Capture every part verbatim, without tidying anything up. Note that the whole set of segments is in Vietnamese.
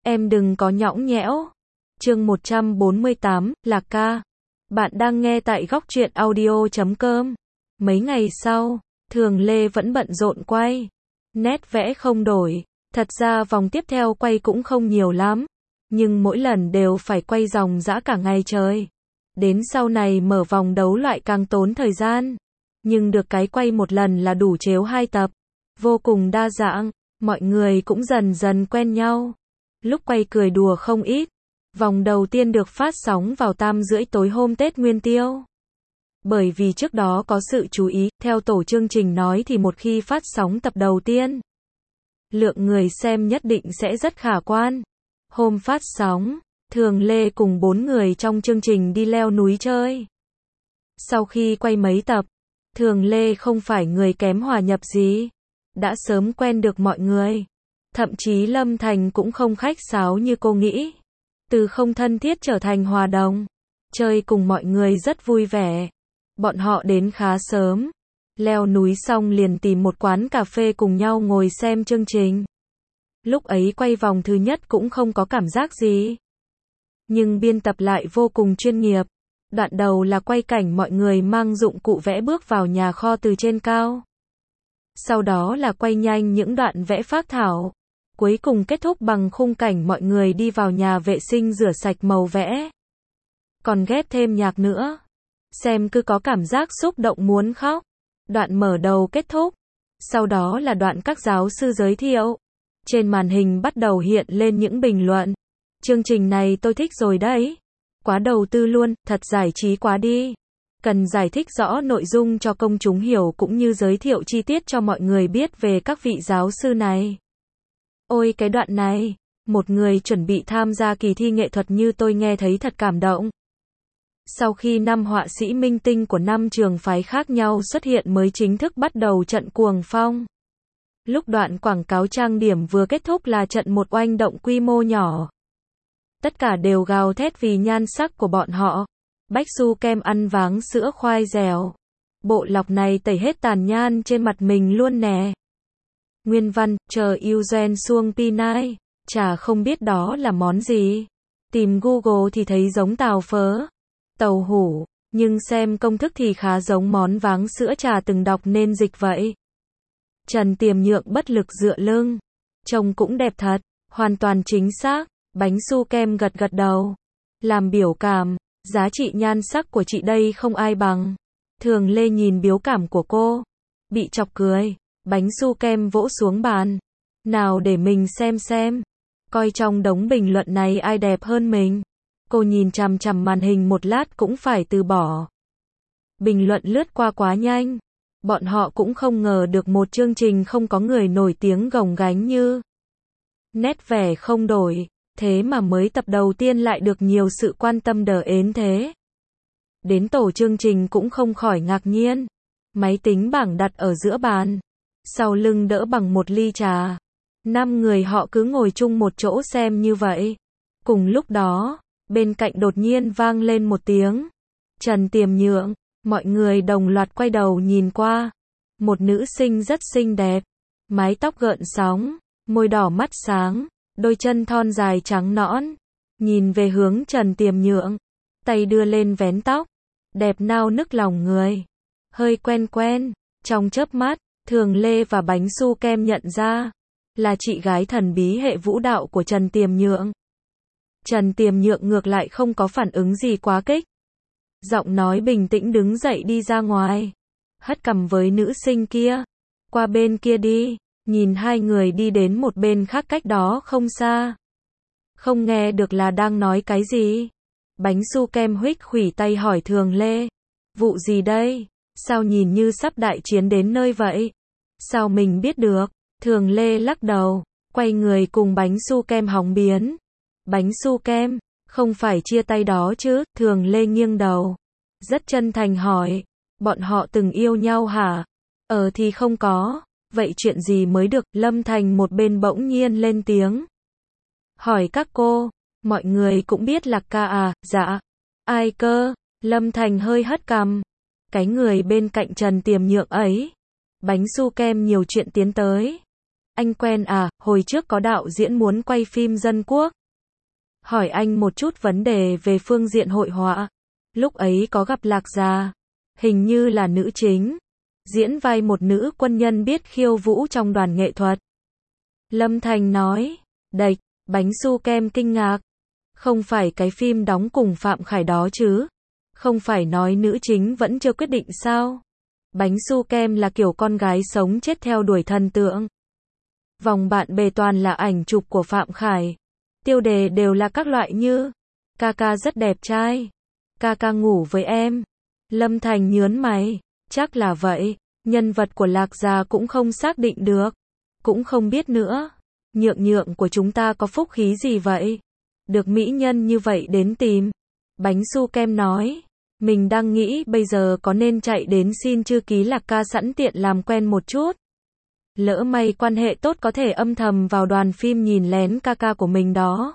Em đừng có nhõng nhẽo. Chương một trăm bốn mươi tám, Lạc ca. Bạn đang nghe tại góc truyện audio chấm com. Mấy ngày sau, Thường Lê vẫn bận rộn quay. Nét vẽ không đổi. Thật ra vòng tiếp theo quay cũng không nhiều lắm. Nhưng mỗi lần đều phải quay ròng rã cả ngày trời. Đến sau này mở vòng đấu loại càng tốn thời gian. Nhưng được cái quay một lần là đủ chiếu hai tập. Vô cùng đa dạng, mọi người cũng dần dần quen nhau. Lúc quay cười đùa không ít. Vòng đầu tiên được phát sóng vào tam rưỡi tối hôm Tết Nguyên Tiêu. Bởi vì trước đó có sự chú ý, theo tổ chương trình nói thì một khi phát sóng tập đầu tiên, lượng người xem nhất định sẽ rất khả quan. Hôm phát sóng, Thường Lê cùng bốn người trong chương trình đi leo núi chơi. Sau khi quay mấy tập, Thường Lê không phải người kém hòa nhập gì. Đã sớm quen được mọi người. Thậm chí Lâm Thành cũng không khách sáo như cô nghĩ. Từ không thân thiết trở thành hòa đồng. Chơi cùng mọi người rất vui vẻ. Bọn họ đến khá sớm. Leo núi xong liền tìm một quán cà phê cùng nhau ngồi xem chương trình. Lúc ấy quay vòng thứ nhất cũng không có cảm giác gì. Nhưng biên tập lại vô cùng chuyên nghiệp. Đoạn đầu là quay cảnh mọi người mang dụng cụ vẽ bước vào nhà kho từ trên cao. Sau đó là quay nhanh những đoạn vẽ phác thảo. Cuối cùng kết thúc bằng khung cảnh mọi người đi vào nhà vệ sinh rửa sạch màu vẽ. Còn ghép thêm nhạc nữa. Xem cứ có cảm giác xúc động muốn khóc. Đoạn mở đầu kết thúc. Sau đó là đoạn các giáo sư giới thiệu. Trên màn hình bắt đầu hiện lên những bình luận. Chương trình này tôi thích rồi đấy. Quá đầu tư luôn, thật giải trí quá đi. Cần giải thích rõ nội dung cho công chúng hiểu cũng như giới thiệu chi tiết cho mọi người biết về các vị giáo sư này. Ôi cái đoạn này, một người chuẩn bị tham gia kỳ thi nghệ thuật như tôi nghe thấy thật cảm động. Sau khi năm họa sĩ minh tinh của năm trường phái khác nhau xuất hiện mới chính thức bắt đầu trận cuồng phong. Lúc đoạn quảng cáo trang điểm vừa kết thúc là trận một oanh động quy mô nhỏ. Tất cả đều gào thét vì nhan sắc của bọn họ. Bách Su kem ăn váng sữa khoai dẻo. Bộ lọc này tẩy hết tàn nhan trên mặt mình luôn nè. Nguyên văn, chờ Eugen Suông Pinai. Chả không biết đó là món gì. Tìm Google thì thấy giống tàu phớ, tàu hủ, nhưng xem công thức thì khá giống món váng sữa trà từng đọc nên dịch vậy. Trần Tiềm Nhượng bất lực dựa lưng. Trông cũng đẹp thật, hoàn toàn chính xác. Bánh su kem gật gật đầu. Làm biểu cảm, giá trị nhan sắc của chị đây không ai bằng. Thường Lê nhìn biểu cảm của cô. Bị chọc cười. Bánh su kem vỗ xuống bàn. Nào để mình xem xem. Coi trong đống bình luận này ai đẹp hơn mình. Cô nhìn chằm chằm màn hình một lát cũng phải từ bỏ. Bình luận lướt qua quá nhanh. Bọn họ cũng không ngờ được một chương trình không có người nổi tiếng gồng gánh như. Nét vẻ không đổi. Thế mà mới tập đầu tiên lại được nhiều sự quan tâm đờ ến thế. Đến tổ chương trình cũng không khỏi ngạc nhiên. Máy tính bảng đặt ở giữa bàn. Sau lưng đỡ bằng một ly trà. Năm người họ cứ ngồi chung một chỗ xem như vậy. Cùng lúc đó, bên cạnh đột nhiên vang lên một tiếng. Trần Tiềm Nhượng. Mọi người đồng loạt quay đầu nhìn qua. Một nữ sinh rất xinh đẹp. Mái tóc gợn sóng. Môi đỏ mắt sáng. Đôi chân thon dài trắng nõn. Nhìn về hướng Trần Tiềm Nhượng. Tay đưa lên vén tóc. Đẹp nao nức lòng người. Hơi quen quen. Trong chớp mắt, Thường Lê và Bánh Su Kem nhận ra. Là chị gái thần bí hệ vũ đạo của Trần Tiềm Nhượng. Trần Tiềm Nhượng ngược lại không có phản ứng gì quá kích. Giọng nói bình tĩnh đứng dậy đi ra ngoài. Hất cằm với nữ sinh kia. Qua bên kia đi. Nhìn hai người đi đến một bên khác cách đó không xa. Không nghe được là đang nói cái gì. Bánh su kem huých khuỷu tay hỏi Thường Lê. Vụ gì đây? Sao nhìn như sắp đại chiến đến nơi vậy? Sao mình biết được? Thường Lê lắc đầu. Quay người cùng bánh su kem hóng biến. Bánh su kem. Không phải chia tay đó chứ? Thường Lê nghiêng đầu. Rất chân thành hỏi. Bọn họ từng yêu nhau hả? Ờ thì không có. Vậy chuyện gì mới được? Lâm Thành một bên bỗng nhiên lên tiếng. Hỏi các cô. Mọi người cũng biết Lạc ca à? Dạ. Ai cơ? Lâm Thành hơi hất cằm. Cái người bên cạnh Trần Tiềm Nhượng ấy. Bánh su kem nhiều chuyện tiến tới. Anh quen à? Hồi trước có đạo diễn muốn quay phim dân quốc. hỏi anh một chút vấn đề về phương diện hội họa. Lúc ấy có gặp Lạc Gia, hình như là nữ chính, diễn vai một nữ quân nhân biết khiêu vũ trong đoàn nghệ thuật. Lâm Thành nói, đạch, bánh su kem kinh ngạc. Không phải cái phim đóng cùng Phạm Khải đó chứ? Không phải nói nữ chính vẫn chưa quyết định sao? Bánh su kem là kiểu con gái sống chết theo đuổi thần tượng. Vòng bạn bè toàn là ảnh chụp của Phạm Khải. Tiêu đề đều là các loại như ca ca rất đẹp trai, ca ca ngủ với em. Lâm Thành nhớn mày, chắc là vậy, nhân vật của Lạc Gia cũng không xác định được, cũng không biết nữa. Nhượng nhượng của chúng ta có phúc khí gì vậy? Được mỹ nhân như vậy đến tìm. Bánh su kem nói, mình đang nghĩ bây giờ có nên chạy đến xin chữ ký Lạc ca sẵn tiện làm quen một chút. Lỡ may quan hệ tốt có thể âm thầm vào đoàn phim nhìn lén ca ca của mình đó.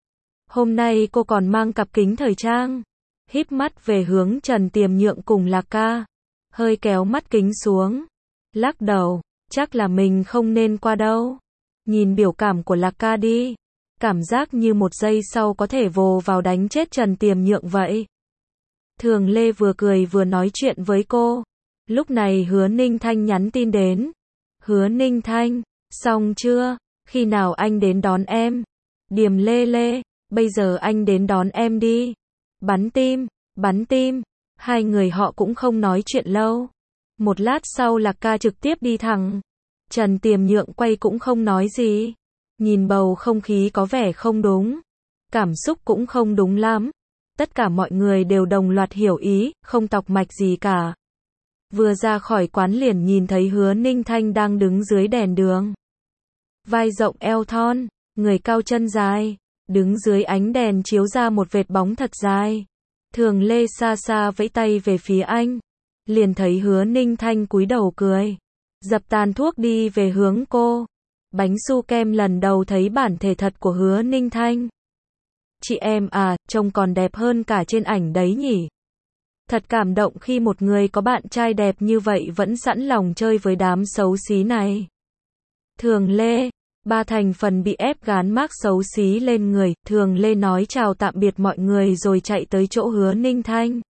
Hôm nay cô còn mang cặp kính thời trang, híp mắt về hướng Trần Tiềm Nhượng cùng Lạc ca, hơi kéo mắt kính xuống, lắc đầu, chắc là mình không nên qua đâu. Nhìn biểu cảm của Lạc ca đi, cảm giác như một giây sau có thể vồ vào đánh chết Trần Tiềm Nhượng vậy. Thường Lê vừa cười vừa nói chuyện với cô. Lúc này Hứa Ninh Thanh nhắn tin đến. Hứa Ninh Thanh, xong chưa? Khi nào anh đến đón em? Điềm Lê Lê, bây giờ anh đến đón em đi. Bắn tim, bắn tim. Hai người họ cũng không nói chuyện lâu. Một lát sau Lạc ca trực tiếp đi thẳng. Trần Tiềm Nhượng quay cũng không nói gì. Nhìn bầu không khí có vẻ không đúng. Cảm xúc cũng không đúng lắm. Tất cả mọi người đều đồng loạt hiểu ý, không tọc mạch gì cả. Vừa ra khỏi quán liền nhìn thấy Hứa Ninh Thanh đang đứng dưới đèn đường. Vai rộng eo thon, người cao chân dài, đứng dưới ánh đèn chiếu ra một vệt bóng thật dài. Thường Lê xa xa vẫy tay về phía anh. Liền thấy Hứa Ninh Thanh cúi đầu cười. Dập tàn thuốc đi về hướng cô. Bánh su kem lần đầu thấy bản thể thật của Hứa Ninh Thanh. Chị em à, trông còn đẹp hơn cả trên ảnh đấy nhỉ. Thật cảm động khi một người có bạn trai đẹp như vậy vẫn sẵn lòng chơi với đám xấu xí này. Thường Lê, ba thành phần bị ép gán mác xấu xí lên người. Thường Lê nói chào tạm biệt mọi người rồi chạy tới chỗ Hứa Ninh Thanh.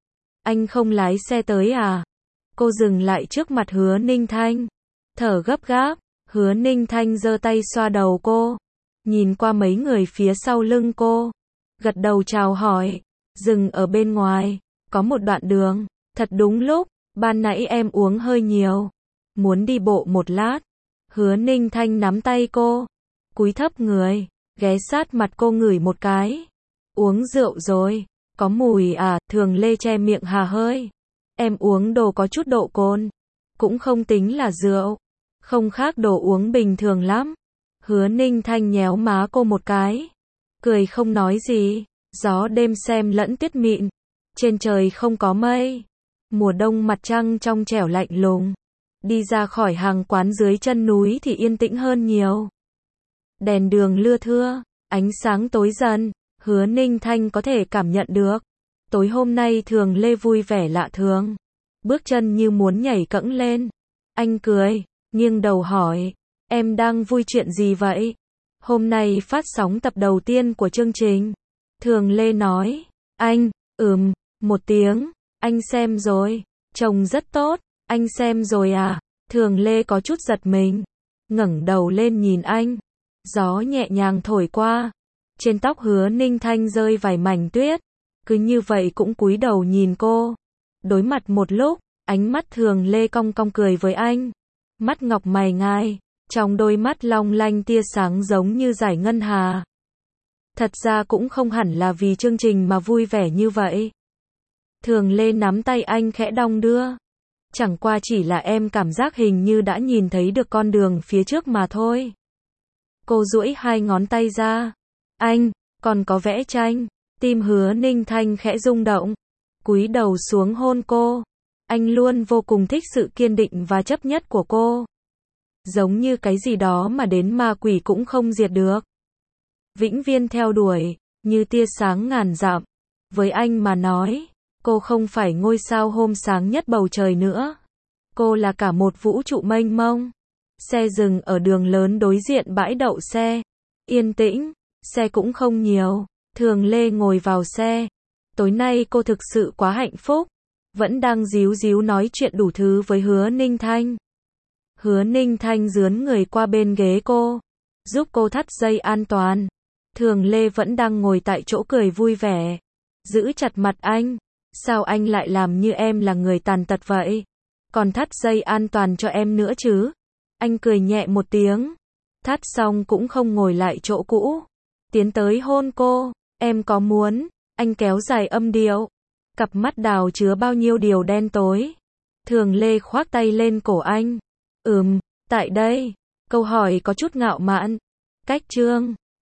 Anh không lái xe tới à? Cô dừng lại trước mặt Hứa Ninh Thanh, thở gấp gáp. Hứa Ninh Thanh giơ tay xoa đầu cô, nhìn qua mấy người phía sau lưng cô, gật đầu chào hỏi. Dừng ở bên ngoài, có một đoạn đường, thật đúng lúc, ban nãy em uống hơi nhiều, muốn đi bộ một lát. Hứa Ninh Thanh nắm tay cô, cúi thấp người, ghé sát mặt cô ngửi một cái. Uống rượu rồi, có mùi à? Thường Lê che miệng hà hơi. Em uống đồ có chút độ cồn, cũng không tính là rượu, không khác đồ uống bình thường lắm. Hứa Ninh Thanh nhéo má cô một cái, cười không nói gì. Gió đêm xem lẫn tuyết mịn, trên trời không có mây, mùa đông mặt trăng trong trẻo lạnh lùng. Đi ra khỏi hàng quán dưới chân núi thì yên tĩnh hơn nhiều. Đèn đường lưa thưa, ánh sáng tối dần, Hứa Ninh Thanh có thể cảm nhận được. Tối hôm nay Thường Lê vui vẻ lạ thường, bước chân như muốn nhảy cẫng lên. Anh cười, nghiêng đầu hỏi, em đang vui chuyện gì vậy? Hôm nay phát sóng tập đầu tiên của chương trình. Thường Lê nói, anh, ừm, một tiếng, anh xem rồi, trông rất tốt, anh xem rồi à? Thường Lê có chút giật mình, ngẩng đầu lên nhìn anh, gió nhẹ nhàng thổi qua, trên tóc Hứa Ninh Thanh rơi vài mảnh tuyết, cứ như vậy cũng cúi đầu nhìn cô. Đối mặt một lúc, ánh mắt Thường Lê cong cong cười với anh, mắt ngọc mày ngài, trong đôi mắt long lanh tia sáng giống như dải ngân hà. Thật ra cũng không hẳn là vì chương trình mà vui vẻ như vậy. Thường Lê nắm tay anh khẽ đong đưa. Chẳng qua chỉ là em cảm giác hình như đã nhìn thấy được con đường phía trước mà thôi. Cô duỗi hai ngón tay ra. Anh, còn có vẽ tranh. Tim Hứa Ninh Thanh khẽ rung động, cúi đầu xuống hôn cô. Anh luôn vô cùng thích sự kiên định và chấp nhất của cô. Giống như cái gì đó mà đến ma quỷ cũng không diệt được. Vĩnh viễn theo đuổi, như tia sáng ngàn dặm. Với anh mà nói, cô không phải ngôi sao hôm sáng nhất bầu trời nữa. Cô là cả một vũ trụ mênh mông. Xe dừng ở đường lớn đối diện bãi đậu xe. Yên tĩnh, xe cũng không nhiều. Thường Lê ngồi vào xe. Tối nay cô thực sự quá hạnh phúc. Vẫn đang díu díu nói chuyện đủ thứ với Hứa Ninh Thanh. Hứa Ninh Thanh dướn người qua bên ghế cô, giúp cô thắt dây an toàn. Thường Lê vẫn đang ngồi tại chỗ cười vui vẻ, giữ chặt mặt anh. Sao anh lại làm như em là người tàn tật vậy? Còn thắt dây an toàn cho em nữa chứ? Anh cười nhẹ một tiếng. Thắt xong cũng không ngồi lại chỗ cũ. Tiến tới hôn cô. Em có muốn? Anh kéo dài âm điệu. Cặp mắt đào chứa bao nhiêu điều đen tối. Thường Lê khoác tay lên cổ anh. Ừm, tại đây. Câu hỏi có chút ngạo mạn. Cách chương